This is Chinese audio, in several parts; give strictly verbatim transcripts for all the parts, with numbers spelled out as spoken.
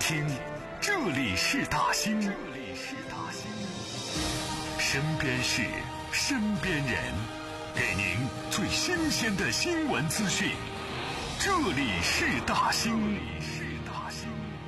听，这里是大兴，这里是大兴，身边事，身边人，给您最新鲜的新闻资讯。这里是大兴，这里是大兴。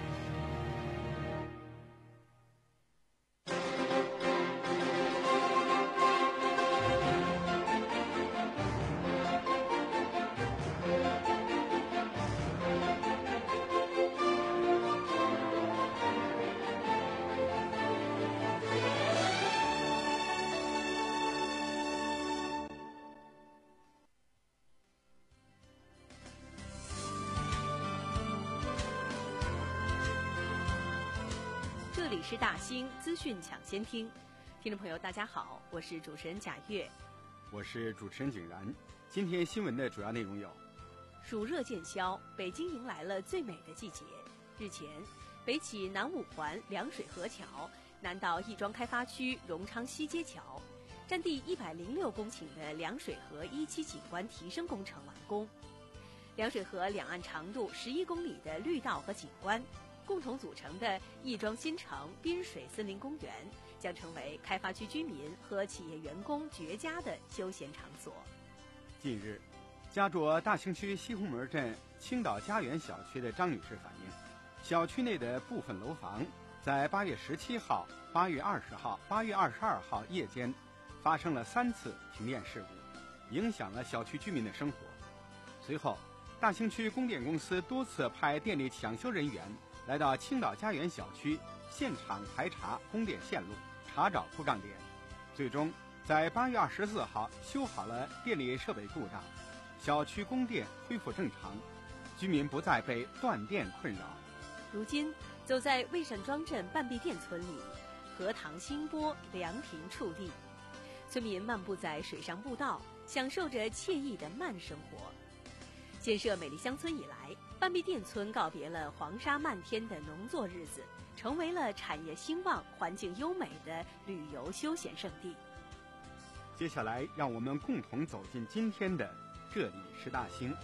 这里是大兴资讯抢先听，听众朋友大家好，我是主持人贾月， 我是主持人景然。今天新闻的主要内容有： 暑热渐消，北京迎来了最美的季节。日前，北起南五环凉水河桥，南到亦庄开发区荣昌西街桥，占地一百零六公顷的凉水河一期景观提升工程完工。凉水河两岸长度十一公里的绿道和景观共同组成的亦庄新城滨水森林公园将成为开发区居民和企业员工绝佳的休闲场所。 近日，家住大兴区西红门镇青岛家园小区的张女士反映，小区内的部分楼房在八月十七号、八月二十号、八月二十二号夜间发生了三次停电事故，影响了小区居民的生活。随后，大兴区供电公司多次派电力抢修人员来到青岛家园小区现场排查供电线路，查找故障点，最终在八月二十四号修好了电力设备故障，小区供电恢复正常，居民不再被断电困扰。 如今，走在魏善庄镇半壁店村里，荷塘新波，凉亭触地，村民漫步在水上步道，享受着惬意的慢生活。建设美丽乡村以来，半壁店村告别了黄沙漫天的农作日子，成为了产业兴旺、环境优美的旅游休闲胜地。 接下来，让我们共同走进今天的这里是大兴。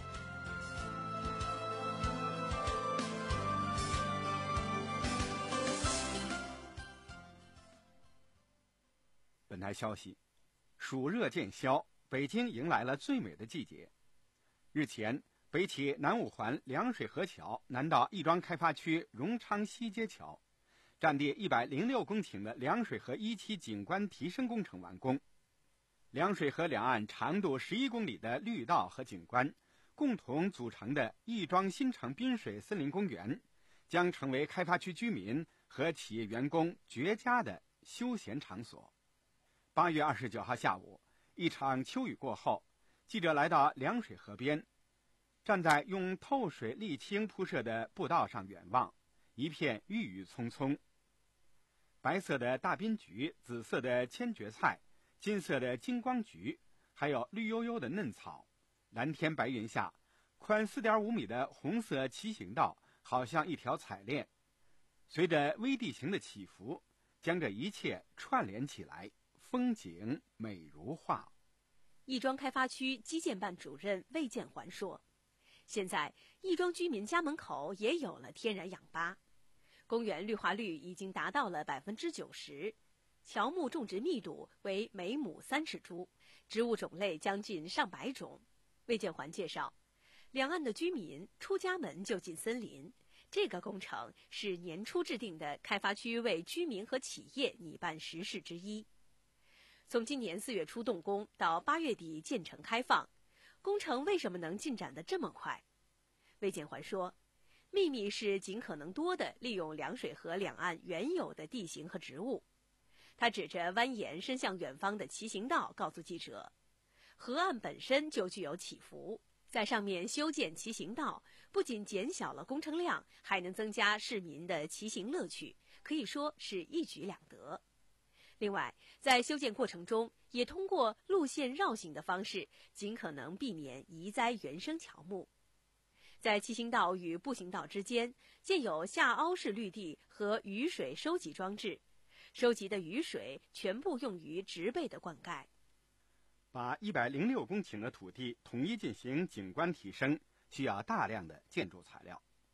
本台消息，暑热渐消，北京迎来了最美的季节。日前，北起南五环凉水河桥，南到亦庄开发区荣昌西街桥，占地一百零六公顷的凉水河一期景观提升工程完工。凉水河两岸长度十一公里的绿道和景观共同组成的亦庄新城滨水森林公园，将成为开发区居民和企业员工绝佳的休闲场所。八月二十九号下午，一场秋雨过后，记者来到凉水河边，站在用透水沥青铺设的步道上远望，一片郁郁葱葱。白色的大滨菊，紫色的千蕨菜，金色的金光菊，还有绿油油的嫩草。蓝天白云下，宽 四点五米的红色骑行道好像一条彩链，随着微地形的起伏，将这一切串联起来，风景美如画。 亦庄开发区基建办主任魏建环说，现在亦庄居民家门口也有了天然氧吧，公园绿化率已经达到了百分之九十，乔木种植密度为每亩三尺株，植物种类将近上百种。魏建环介绍，两岸的居民出家门就进森林，这个工程是年初制定的开发区为居民和企业拟办实事之一。从今年四月初动工到八月底建成开放，工程为什么能进展得这么快？魏建环说，秘密是尽可能多地利用凉水河两岸原有的地形和植物。他指着蜿蜒伸向远方的骑行道告诉记者，河岸本身就具有起伏，在上面修建骑行道，不仅减小了工程量，还能增加市民的骑行乐趣，可以说是一举两得。另外，在修建过程中，也通过路线绕行的方式，尽可能避免移栽原生乔木。在骑行道与步行道之间建有下凹式绿地和雨水收集装置，收集的雨水全部用于植被的灌溉。 把一百零六公顷的土地统一进行景观提升，需要大量的建筑材料。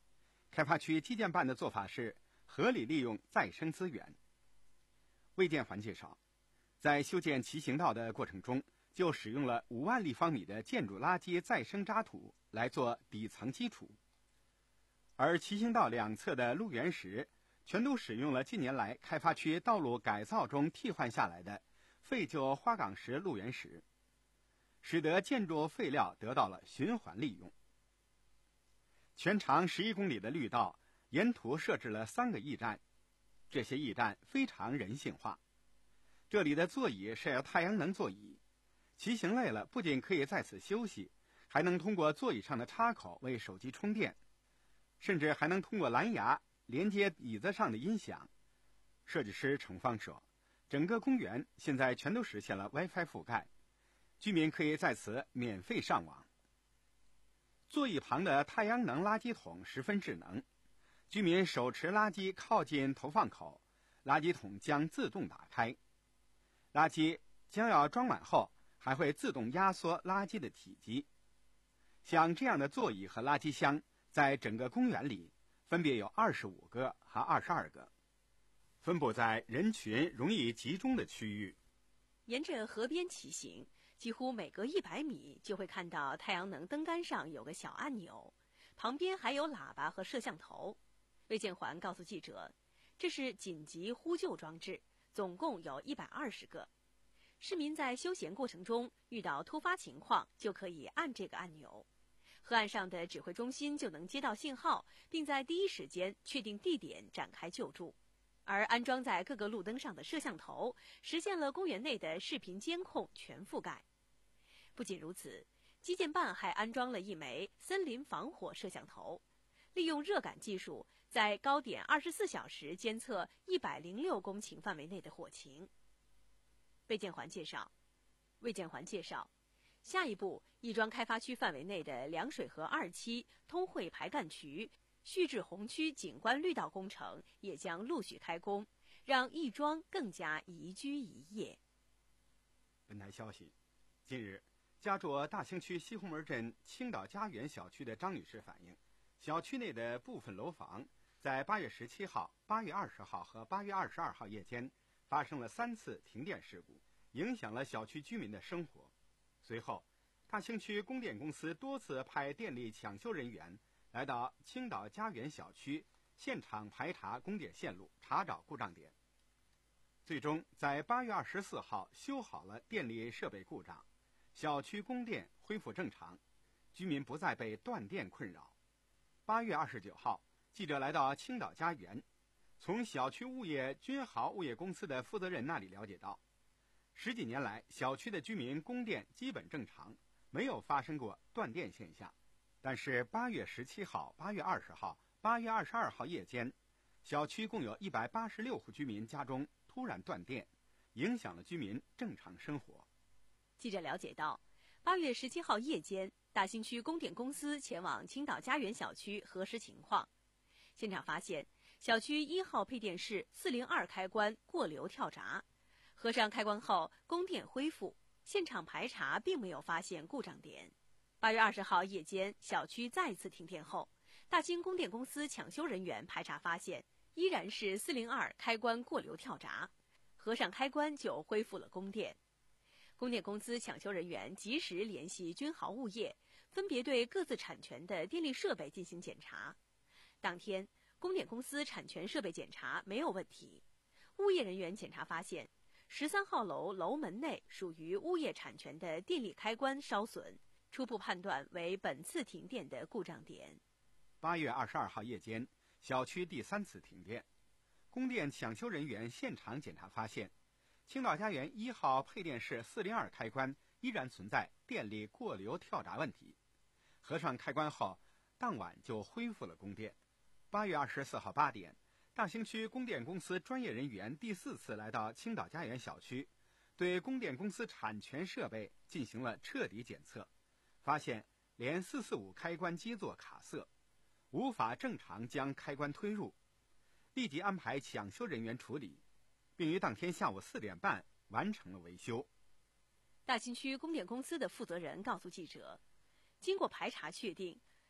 开发区基建办的做法是合理利用再生资源。魏建环介绍，在修建骑行道的过程中，就使用了五万立方米的建筑垃圾再生渣土来做底层基础，而骑行道两侧的路缘石全都使用了近年来开发区道路改造中替换下来的废旧花岗石路缘石，使得建筑废料得到了循环利用。全长十一公里的绿道沿途设置了三个驿站，这些驿站非常人性化。这里的座椅是太阳能座椅，骑行累了不仅可以在此休息，还能通过座椅上的插口为手机充电，甚至还能通过蓝牙连接椅子上的音响。设计师程芳说，整个公园现在全都实现了 WiFi 覆盖，居民可以在此免费上网。座椅旁的太阳能垃圾桶十分智能，居民手持垃圾靠近投放口，垃圾桶将自动打开，垃圾将要装满后还会自动压缩垃圾的体积。像这样的座椅和垃圾箱在整个公园里分别有二十五个和二十二个，分布在人群容易集中的区域。 沿着河边骑行，几乎每隔一百米就会看到太阳能灯杆上有个小按钮，旁边还有喇叭和摄像头。魏建环告诉记者，这是紧急呼救装置，总共有一百二十个。市民在休闲过程中遇到突发情况，就可以按这个按钮，河岸上的指挥中心就能接到信号，并在第一时间确定地点展开救助。而安装在各个路灯上的摄像头实现了公园内的视频监控全覆盖。不仅如此，基建办还安装了一枚森林防火摄像头，利用热感技术，在高点二十四小时监测一百零六公顷范围内的火情。魏建环介绍，魏建环介绍，下一步，亦庄开发区范围内的凉水河二期通惠排干渠、旭至红区景观绿道工程也将陆续开工，让亦庄更加宜居宜业。 本台消息，近日，家住大兴区西红门镇青岛家园小区的张女士反映，小区内的部分楼房在八月十七号、八月二十号和八月二十二号夜间发生了三次停电事故，影响了小区居民的生活。随后，大兴区供电公司多次派电力抢修人员来到青岛家园小区现场排查供电线路，查找故障点。最终在八月二十四号修好了电力设备故障，小区供电恢复正常，居民不再被断电困扰。八月二十九号，记者来到青岛家园，从小区物业君豪物业公司的负责人那里了解到，十几年来小区的居民供电基本正常，没有发生过断电现象。但是八月十七号、八月二十号、八月二十二号夜间，小区共有一百八十六户居民家中突然断电，影响了居民正常生活。 记者了解到，八月十七号夜间，大兴区供电公司前往青岛家园小区核实情况，现场发现小区一号配电室四零二开关过流跳闸，合上开关后供电恢复，现场排查并没有发现故障点。八月二十号夜间，小区再次停电后，大兴供电公司抢修人员排查发现，依然是四零二开关过流跳闸，合上开关就恢复了供电。供电公司抢修人员及时联系君豪物业，分别对各自产权的电力设备进行检查。当天，供电公司产权设备检查没有问题，物业人员检查发现，十三号楼楼门内属于物业产权的电力开关烧损，初步判断为本次停电的故障点。 八月二十二号夜间，小区第三次停电，供电抢修人员现场检查发现，青岛家园一号配电室四零二开关依然存在电力过流跳闸问题，合上开关后，当晚就恢复了供电。八月二十四号八点，大兴区供电公司专业人员第四次来到青岛家园小区，对供电公司产权设备进行了彻底检测，发现连四四五开关基座卡塞，无法正常将开关推入，立即安排抢修人员处理，并于当天下午四点半完成了维修。 大兴区供电公司的负责人告诉记者，经过排查确定，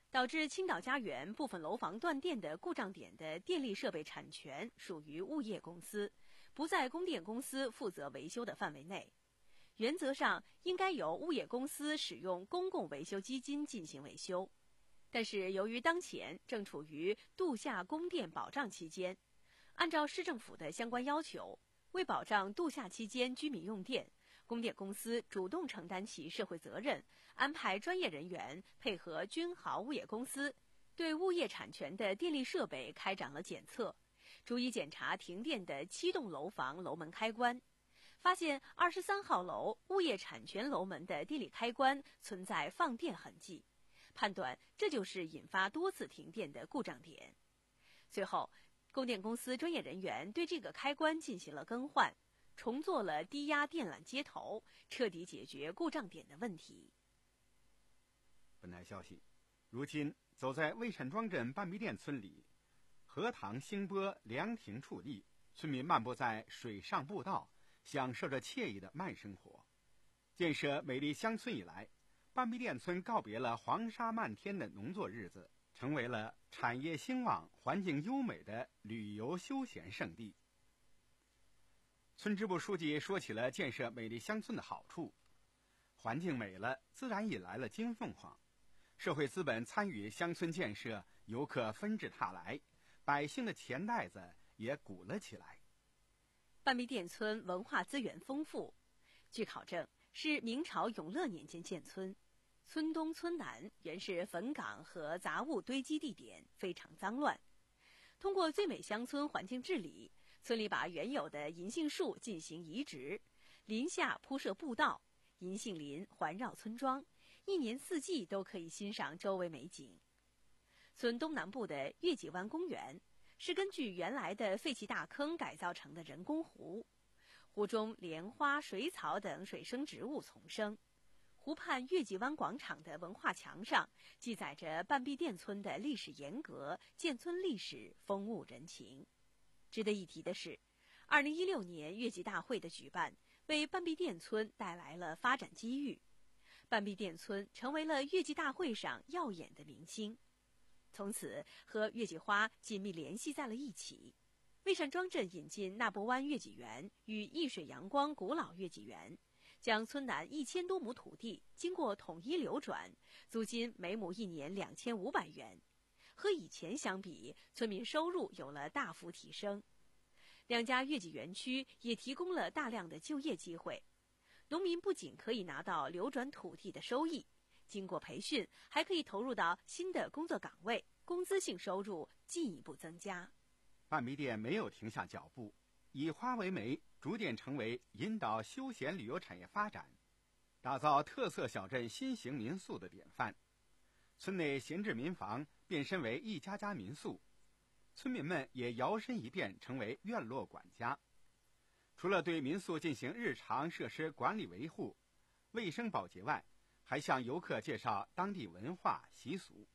导致青岛家园部分楼房断电的故障点的电力设备产权属于物业公司，不在供电公司负责维修的范围内。原则上应该由物业公司使用公共维修基金进行维修，但是由于当前正处于度夏供电保障期间，按照市政府的相关要求，为保障度夏期间居民用电，供电公司主动承担起社会责任，安排专业人员配合君豪物业公司，对物业产权的电力设备开展了检测，逐一检查停电的七栋楼房楼门开关，发现二十三号楼物业产权楼门的电力开关存在放电痕迹，判断这就是引发多次停电的故障点。随后，供电公司专业人员对这个开关进行了更换，重做了低压电缆接头，彻底解决故障点的问题。 本台消息，如今走在魏山庄镇半壁店村里，荷塘兴波，凉亭矗立，村民漫步在水上步道，享受着惬意的慢生活。建设美丽乡村以来，半壁店村告别了黄沙漫天的农作日子，成为了产业兴旺、环境优美的旅游休闲胜地。村支部书记说起了建设美丽乡村的好处：环境美了，自然引来了金凤凰；社会资本参与乡村建设，游客纷至沓来，百姓的钱袋子也鼓了起来。 半壁店村文化资源丰富，据考证是明朝永乐年间建村，村东村南原是坟岗和杂物堆积地点，非常脏乱。通过最美乡村环境治理，村里把原有的银杏树进行移植，林下铺设步道，银杏林环绕村庄，一年四季都可以欣赏周围美景。村东南部的月季湾公园是根据原来的废弃大坑改造成的人工湖，湖中莲花、水草等水生植物丛生。湖畔月季湾广场的文化墙上记载着半壁店村的历史沿革、建村历史、风物人情。值得一提的是，二零一六年月季大会的举办为半壁店村带来了发展机遇，半壁店村成为了月季大会上耀眼的明星，从此和月季花紧密联系在了一起。魏山庄镇引进纳博湾月季园与易水阳光古老月季园，将村南一千多亩土地经过统一流转，租金每亩一年两千五百元。和以前相比，村民收入有了大幅提升。两家月季园区也提供了大量的就业机会，农民不仅可以拿到流转土地的收益，经过培训还可以投入到新的工作岗位，工资性收入进一步增加。 半壁店没有停下脚步，以花为媒，逐渐成为引导休闲旅游产业发展、打造特色小镇新型民宿的典范。村内闲置民房变身为一家家民宿，村民们也摇身一变成为院落管家。除了对民宿进行日常设施管理维护、卫生保洁外，还向游客介绍当地文化习俗。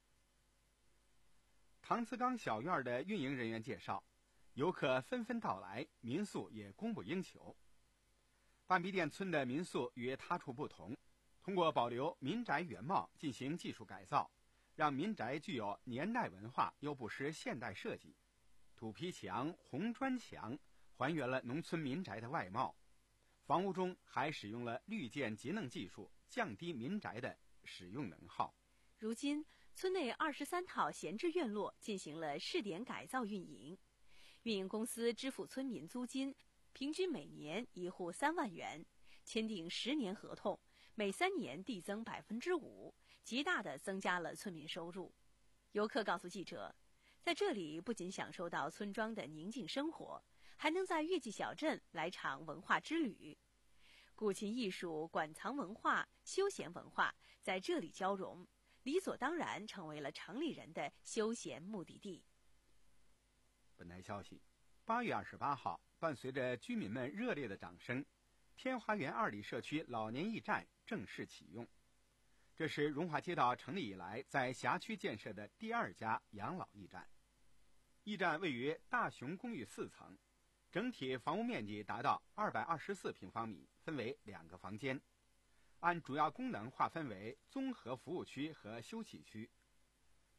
唐祠岗小院的运营人员介绍，游客纷纷到来，民宿也供不应求。半壁店村的民宿与他处不同，通过保留民宅原貌进行技术改造，让民宅具有年代文化又不失现代设计。土坯墙、红砖墙还原了农村民宅的外貌，房屋中还使用了绿建节能技术，降低民宅的使用能耗。 如今，村内二十三套闲置院落进行了试点改造运营，运营公司支付村民租金，平均每年一户三万元，签订十年合同，每三年递增百分之五，极大地增加了村民收入。游客告诉记者，在这里不仅享受到村庄的宁静生活，还能在月季小镇来场文化之旅。古琴艺术、馆藏文化、休闲文化在这里交融，理所当然成为了城里人的休闲目的地。 本台消息，八月二十八号，伴随着居民们热烈的掌声，天华园二里社区老年驿站正式启用。这是荣华街道成立以来在辖区建设的第二家养老驿站。驿站位于大雄公寓四层，整体房屋面积达到二百二十四平方米，分为两个房间，按主要功能划分为综合服务区和休憩区。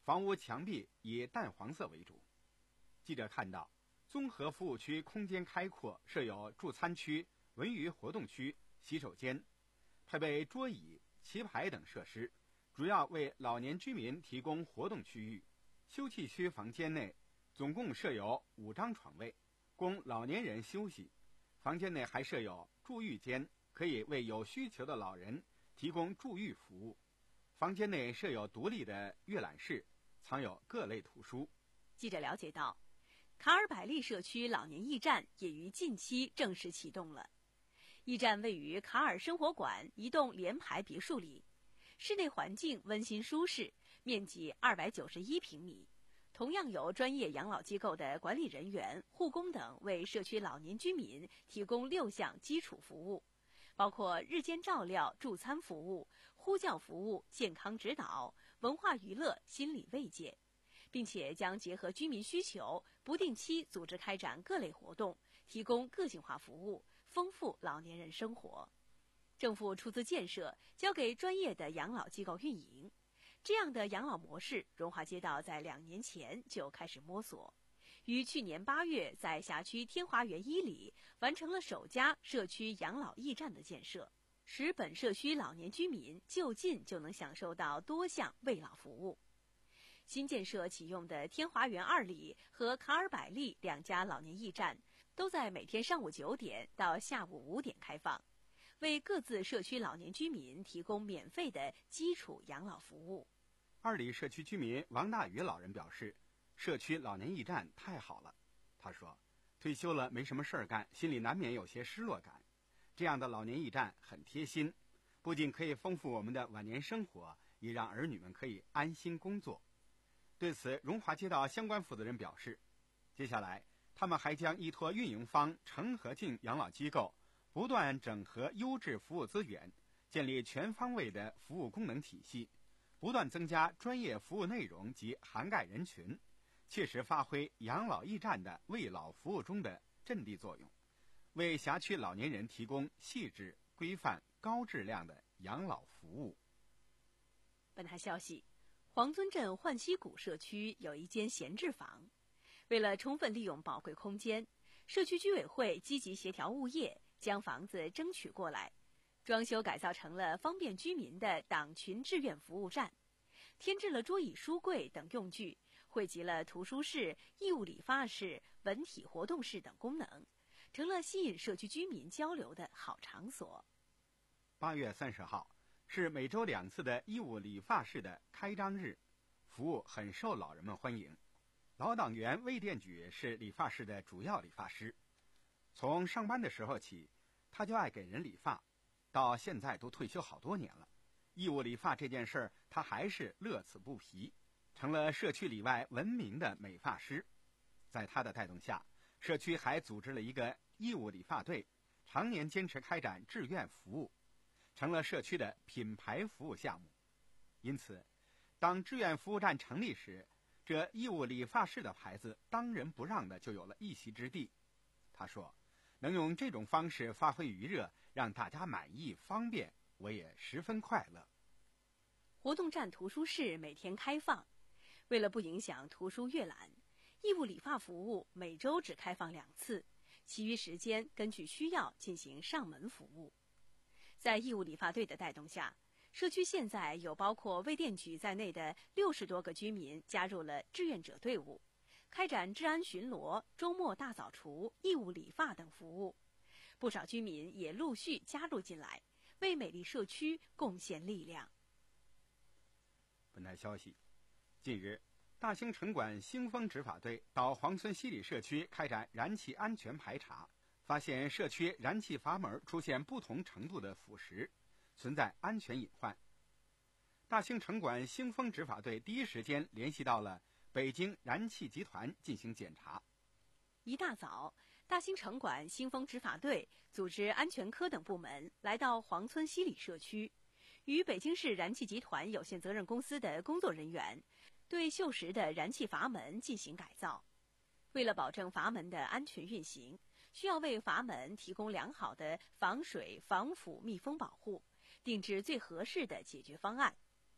房屋墙壁以淡黄色为主。记者看到，综合服务区空间开阔，设有助餐区、文娱活动区、洗手间，配备桌椅、棋牌等设施，主要为老年居民提供活动区域。休憩区房间内总共设有五张床位，供老年人休息。房间内还设有住浴间，可以为有需求的老人提供住浴服务。房间内设有独立的阅览室，藏有各类图书。 记者了解到，卡尔百利社区老年驿站也于近期正式启动了。驿站位于卡尔生活馆一栋联排别墅里，室内环境温馨舒适，面积二百九十一平米。同样由专业养老机构的管理人员、护工等为社区老年居民提供六项基础服务，包括日间照料、助餐服务、呼叫服务、健康指导、文化娱乐、心理慰藉，并且将结合居民需求，不定期组织开展各类活动，提供个性化服务，丰富老年人生活。政府出资建设，交给专业的养老机构运营。这样的养老模式，荣华街道在两年前就开始摸索，于去年八月在辖区天华园一里完成了首家社区养老驿站的建设，使本社区老年居民就近就能享受到多项慰老服务。新建设启用的天华园二里和卡尔百利两家老年驿站，都在每天上午九点到下午五点开放，为各自社区老年居民提供免费的基础养老服务。 二里社区居民王大宇老人表示，社区老年驿站太好了。他说，退休了没什么事儿干，心里难免有些失落感。这样的老年驿站很贴心，不仅可以丰富我们的晚年生活，也让儿女们可以安心工作。对此，荣华街道相关负责人表示，接下来他们还将依托运营方成和进养老机构，不断整合优质服务资源，建立全方位的服务功能体系，不断增加专业服务内容及涵盖人群，切实发挥养老驿站的慰老服务中的阵地作用，为辖区老年人提供细致、规范、高质量的养老服务。 本台消息，黄尊镇焕溪谷社区有一间闲置房，为了充分利用宝贵空间，社区居委会积极协调物业，将房子争取过来，装修改造成了方便居民的党群志愿服务站，添置了桌椅书柜等用具，汇集了图书室、义务理发室、文体活动室等功能，成了吸引社区居民交流的好场所。 八月三十号是每周两次的义务理发室的开张日，服务很受老人们欢迎。老党员魏殿举是理发室的主要理发师，从上班的时候起，他就爱给人理发，到现在都退休好多年了。义务理发这件事儿，他还是乐此不疲，成了社区里外闻名的美发师。在他的带动下，社区还组织了一个义务理发队，常年坚持开展志愿服务，成了社区的品牌服务项目。因此，当志愿服务站成立时，这义务理发室的牌子当仁不让的就有了一席之地。他说，能用这种方式发挥余热，让大家满意方便，我也十分快乐。 活动站图书室每天开放，为了不影响图书阅览，义务理发服务每周只开放两次，其余时间根据需要进行上门服务。在义务理发队的带动下，社区现在有包括魏殿举在内的六十多个居民加入了志愿者队伍，开展治安巡逻、周末大扫除、义务理发等服务。不少居民也陆续加入进来，为美丽社区贡献力量。 本台消息，近日，大兴城管兴丰执法队到黄村西里社区开展燃气安全排查，发现社区燃气阀门出现不同程度的腐蚀，存在安全隐患。大兴城管兴丰执法队第一时间联系到了北京燃气集团进行检查。 一大早，大兴城管兴丰执法队组织安全科等部门来到黄村西里社区，与北京市燃气集团有限责任公司的工作人员对锈蚀的燃气阀门进行改造。为了保证阀门的安全运行，需要为阀门提供良好的防水、防腐、密封保护，定制最合适的解决方案。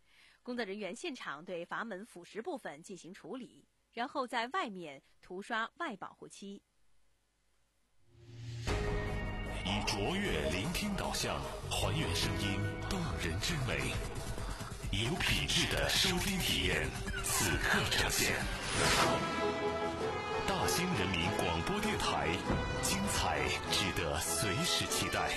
工作人员现场对阀门腐蚀部分进行处理，然后在外面涂刷外保护漆。 以卓越聆听导向，还原声音动人之美，以有品质的收听体验，此刻呈现。大兴人民广播电台，精彩值得随时期待。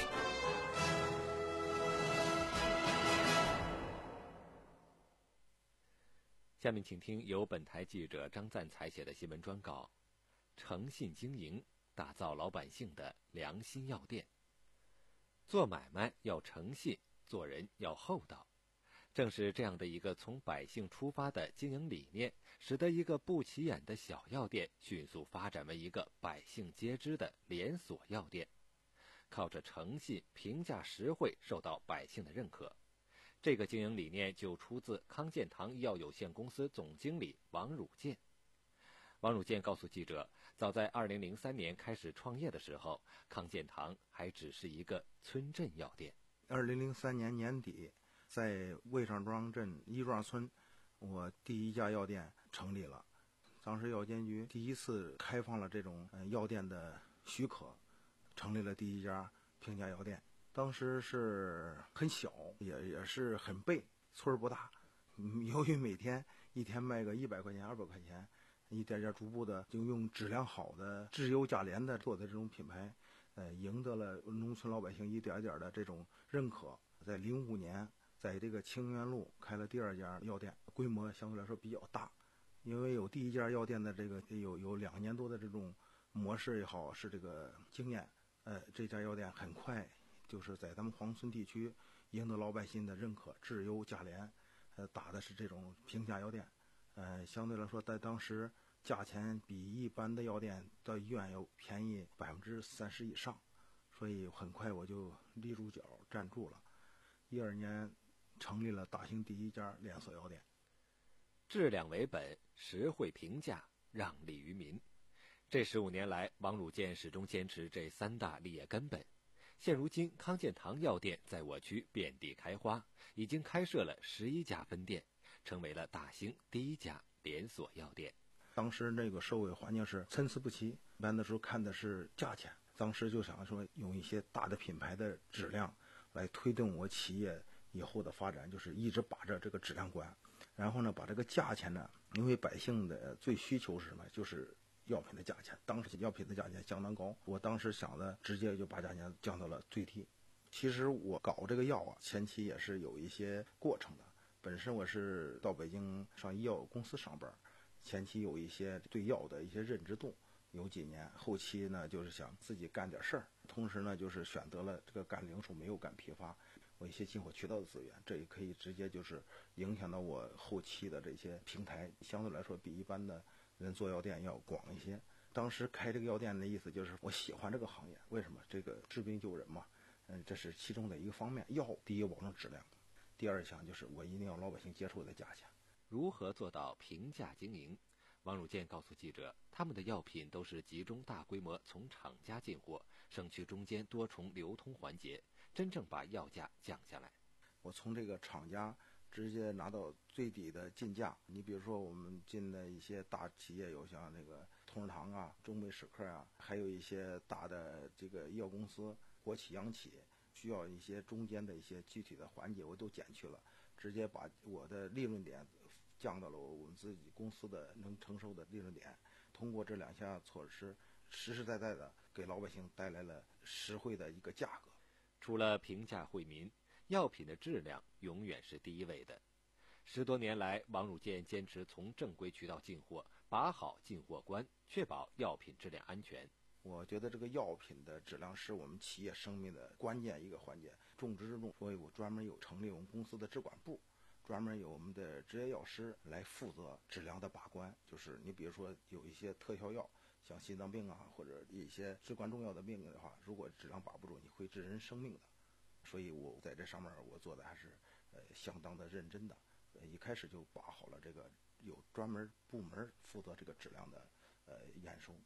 下面请听由本台记者张赞采写的新闻专稿：诚信经营，打造老百姓的良心药店。做买卖要诚信，做人要厚道。正是这样的一个从百姓出发的经营理念，使得一个不起眼的小药店迅速发展为一个百姓皆知的连锁药店。靠着诚信、评价实惠，受到百姓的认可。这个经营理念就出自康健堂医药有限公司总经理王汝健。王汝健告诉记者，早在二零零三年开始创业的时候，康健堂还只是一个村镇药店。 二零零三年年底，在魏上庄镇一庄村，我第一家药店成立了。当时药监局第一次开放了这种药店的许可，成立了第一家平价药店。当时是很小，也也是很背，村儿不大。由于每天一天卖个一百块钱、二百块钱，一点点逐步的就用质量好的质优价廉的做的这种品牌，呃，赢得了农村老百姓一点点的这种认可。在零五年，在这个清源路开了第二家药店，规模相对来说比较大，因为有第一家药店的这个有有两年多的这种模式也好，是这个经验，呃，这家药店很快。就是在咱们黄村地区赢得老百姓的认可，质优价廉，呃，打的是这种平价药店，呃，相对来说在当时价钱比一般的药店到医院要便宜百分之三十以上，所以很快我就立住脚站住了。一二年成立了大兴第一家连锁药店。 质量为本，实惠平价，让利于民。这十五年来，王汝健始终坚持这三大立业根本。现如今，康健堂药店在我区遍地开花，已经开设了十一家分店，成为了大兴第一家连锁药店。 当时那个社会环境是参差不齐，一般的时候看的是价钱，当时就想说用一些大的品牌的质量来推动我企业以后的发展，就是一直把着这个质量关，然后呢把这个价钱呢，因为百姓的最需求是什么，就是药品的价钱，当时药品的价钱相当高，我当时想的直接就把价钱降到了最低。其实我搞这个药啊，前期也是有一些过程的。本身我是到北京上医药公司上班，前期有一些对药的一些认知度，有几年，后期呢就是想自己干点事儿，同时呢就是选择了这个干零售，没有干批发，我一些进货渠道的资源，这也可以直接就是影响到我后期的这些平台，相对来说比一般的人做药店要广一些。当时开这个药店的意思就是我喜欢这个行业，为什么？这个治病救人嘛，嗯，这是其中的一个方面。药第一保证质量，第二项就是我一定要老百姓接受的价钱。 如何做到平价经营？王汝健告诉记者，他们的药品都是集中大规模从厂家进货，省去中间多重流通环节，真正把药价降下来。 我从这个厂家直接拿到最低的进价。你比如说我们进的一些大企业，有像那个同仁堂啊、中美史克啊，还有一些大的这个医药公司、国企央企，需要一些中间的一些具体的环节我都减去了，直接把我的利润点降到了我们自己公司的能承受的利润点。通过这两项措施，实实在在的给老百姓带来了实惠的一个价格。 除了平价惠民，药品的质量永远是第一位的。十多年来，王汝健坚持从正规渠道进货，把好进货关，确保药品质量安全。 我觉得这个药品的质量是我们企业生命的关键一个环节，重中之重。所以我专门有成立我们公司的质管部，专门有我们的执业药师来负责质量的把关。就是你比如说有一些特效药，像心脏病啊，或者一些至关重要的病的话，如果质量把不住，你会致人生命的。所以我在这上面我做的还是呃相当的认真的，呃一开始就把好了这个有专门部门负责这个质量的呃验收。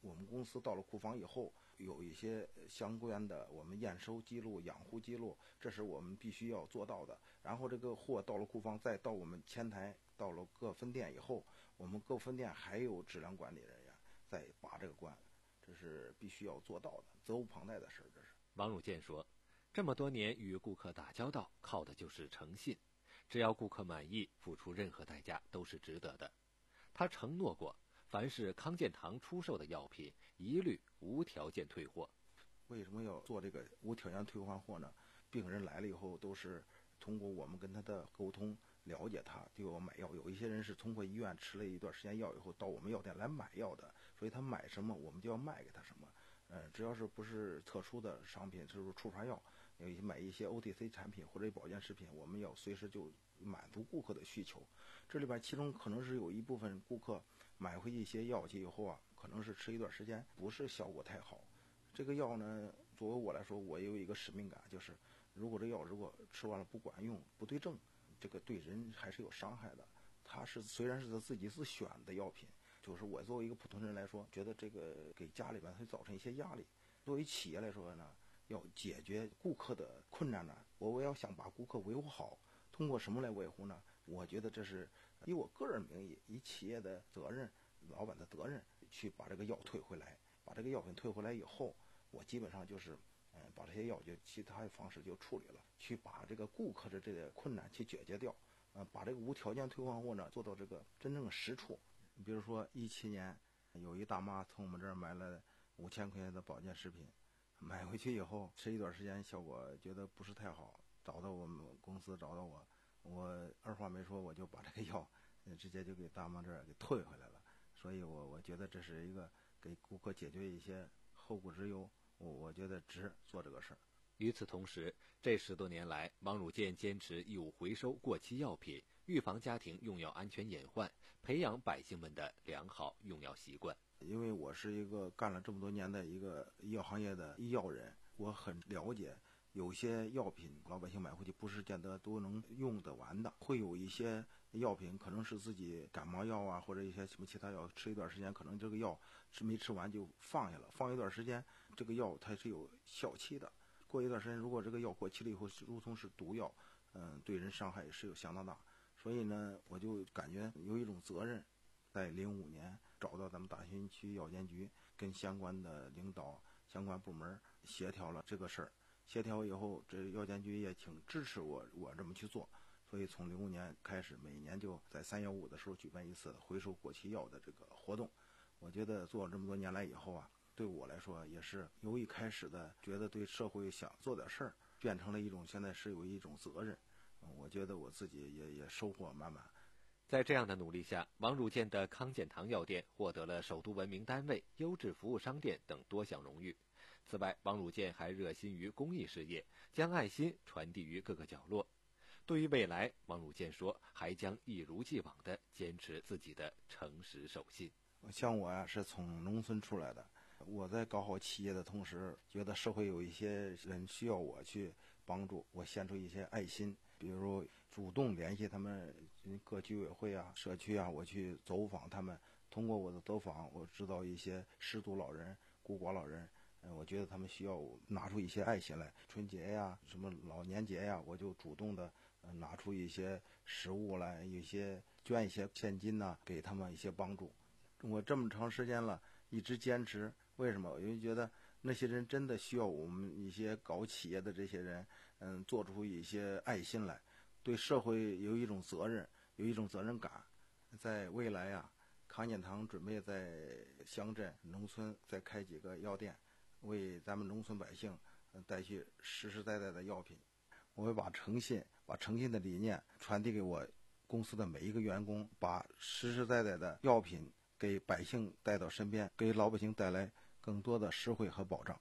我们公司到了库房以后，有一些相关的我们验收记录、养护记录，这是我们必须要做到的。然后这个货到了库房，再到我们前台，到了各分店以后，我们各分店还有质量管理人员在把这个关，这是必须要做到的，责无旁贷的事。这是王汝健说，这么多年与顾客打交道，靠的就是诚信，只要顾客满意，付出任何代价都是值得的。他承诺过，凡是康健堂出售的药品，一律无条件退货。 为什么要做这个无条件退换货呢？病人来了以后，都是通过我们跟他的沟通，了解他就要买药。有一些人是通过医院吃了一段时间药以后，到我们药店来买药的，所以他买什么，我们就要卖给他什么。呃，只要是不是特殊的商品，就是处罚药，有一些买一些 O T C 产品或者保健食品，我们要随时就满足顾客的需求。这里边其中可能是有一部分顾客买回一些药剂以后啊，可能是吃一段时间不是效果太好。这个药呢，作为我来说，我有一个使命感，就是如果这药如果吃完了不管用、不对症，这个对人还是有伤害的。它是虽然是他自己自选的药品，就是我作为一个普通人来说，觉得这个给家里边会造成一些压力。作为企业来说呢，要解决顾客的困难呢，我我要想把顾客维护好，通过什么来维护呢？我觉得这是以我个人名义，以企业的责任、老板的责任去把这个药退回来。把这个药品退回来以后，我基本上就是嗯，把这些药就其他的方式就处理了，去把这个顾客的这个困难去解决掉。嗯，把这个无条件退换货呢做到这个真正的实处。比如说一七年有一大妈从我们这儿买了五千块钱的保健食品，买回去以后吃一段时间，效果觉得不是太好，找到我们公司找到我，我二话没说我就把这个药直接就给大妈这儿给退回来了。所以我我觉得这是一个给顾客解决一些后顾之忧，我我觉得值做这个事儿。 与此同时，这十多年来，王汝健坚持义务回收过期药品，预防家庭用药安全隐患，培养百姓们的良好用药习惯。 因为我是一个干了这么多年的一个医药行业的医药人，我很了解有些药品老百姓买回去不是见得都能用得完的，会有一些药品可能是自己感冒药啊，或者一些什么其他药，吃一段时间可能这个药吃没吃完就放下了，放一段时间这个药它是有效期的，过一段时间如果这个药过期了以后如同是毒药，嗯，对人伤害也是有相当大。所以呢，我就感觉有一种责任，在零五年找到咱们大兴区药监局，跟相关的领导、相关部门协调了这个事儿。协调以后，这药监局也挺支持我，我这么去做。所以从零五年开始，每年就在三幺五的时候举办一次回收过期药的这个活动。我觉得做了这么多年来以后啊，对我来说也是由一开始的觉得对社会想做点事儿，变成了一种现在是有一种责任。我觉得我自己也也收获满满。 在这样的努力下，王汝健的康健堂药店获得了首都文明单位、优质服务商店等多项荣誉。此外，王汝健还热心于公益事业，将爱心传递于各个角落。对于未来，王汝健说，还将一如既往地坚持自己的诚实守信。 像我呀、啊，是从农村出来的，我在搞好企业的同时，觉得社会有一些人需要我去帮助，我献出一些爱心，比如主动联系他们各居委会啊、社区啊，我去走访他们。通过我的走访，我知道一些失独老人、孤寡老人，嗯，我觉得他们需要拿出一些爱心来。春节呀、什么老年节呀，我就主动的呃拿出一些食物来，一些捐一些现金呐、啊，给他们一些帮助。我这么长时间了，一直坚持。为什么？因为觉得那些人真的需要我们一些搞企业的这些人，嗯，做出一些爱心来，对社会有一种责任，有一种责任感。在未来呀、啊，康健堂准备在乡镇、农村再开几个药店，为咱们农村百姓带去实实在在的药品。我会把诚信、把诚信的理念传递给我公司的每一个员工，把实实在在的药品给百姓带到身边，给老百姓带来更多的实惠和保障。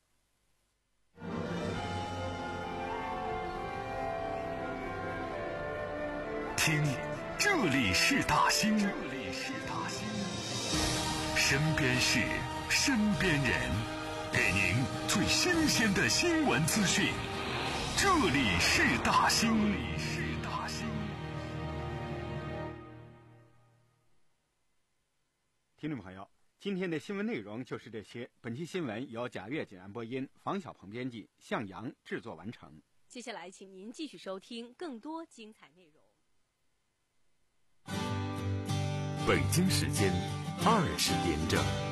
听，这里是大兴，这里是大兴，身边事，身边人，给您最新鲜的新闻资讯。这里是大兴，这里是大兴。 听众朋友， 今天的新闻内容就是这些。本期新闻由贾跃简安播音，房小鹏编辑，向阳制作完成。 接下来，请您继续收听更多精彩内容。 北京时间二十点整。